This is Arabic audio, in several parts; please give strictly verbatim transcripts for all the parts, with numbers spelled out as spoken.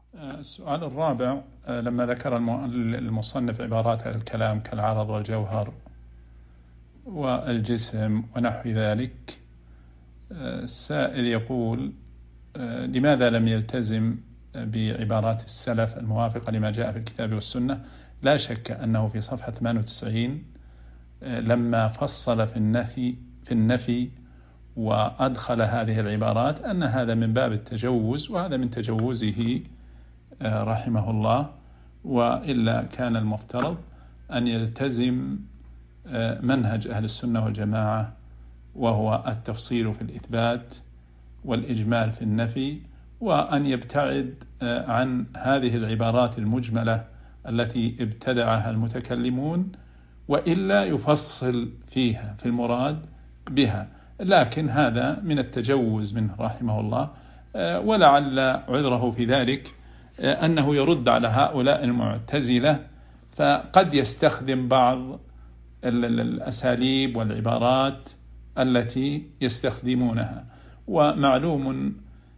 السؤال الرابع، لما ذكر المصنف عبارات الكلام كالعرض والجوهر والجسم ونحو ذلك، السائل يقول: لماذا لم يلتزم بعبارات السلف الموافقة لما جاء في الكتاب والسنة؟ لا شك أنه في صفحة ثمانية وتسعين لما فصل في النفي في النفي وأدخل هذه العبارات أن هذا من باب التجوز، وهذا من تجوزه رحمه الله، وإلا كان المفترض أن يلتزم منهج أهل السنة والجماعة، وهو التفصيل في الإثبات والإجمال في النفي، وأن يبتعد عن هذه العبارات المجملة التي ابتدعها المتكلمون، وإلا يفصل فيها في المراد بها. لكن هذا من التجوز منه رحمه الله، ولعل عذره في ذلك أنه يرد على هؤلاء المعتزلة، فقد يستخدم بعض الأساليب والعبارات التي يستخدمونها. ومعلوم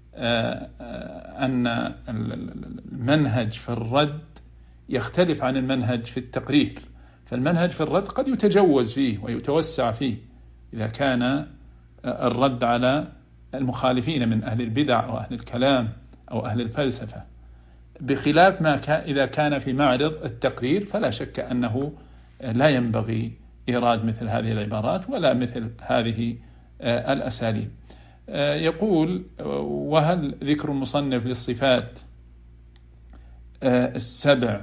أن المنهج في الرد يختلف عن المنهج في التقرير، فالمنهج في الرد قد يتجوز فيه ويتوسع فيه إذا كان الرد على المخالفين من أهل البدع أو أهل الكلام أو أهل الفلسفة، بخلاف ما كان إذا كان في معرض التقرير، فلا شك أنه لا ينبغي إيراد مثل هذه العبارات ولا مثل هذه الأساليب. يقول: وهل ذكر المصنف للصفات السبع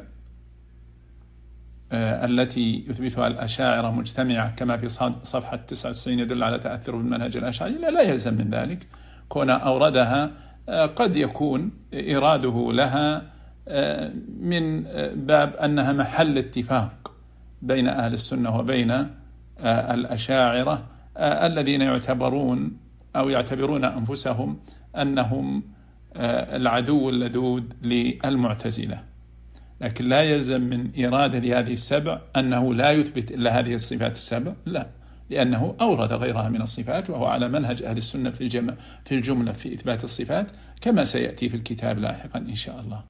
التي يثبتها الأشاعرة مجتمعة كما في صفحة تسعة وتسعين يدل على تأثر بالمنهج الأشعري؟ لا, لا يلزم من ذلك. كون أوردها قد يكون إراده لها من باب أنها محل اتفاق بين أهل السنة وبين الأشاعرة الذين يعتبرون أو يعتبرون أنفسهم أنهم العدو اللدود للمعتزلة. لكن لا يلزم من إرادة لهذه السبع أنه لا يثبت إلا هذه الصفات السبع، لا، لأنه أورد غيرها من الصفات، وهو على منهج أهل السنة في الجملة في إثبات الصفات كما سيأتي في الكتاب لاحقا إن شاء الله.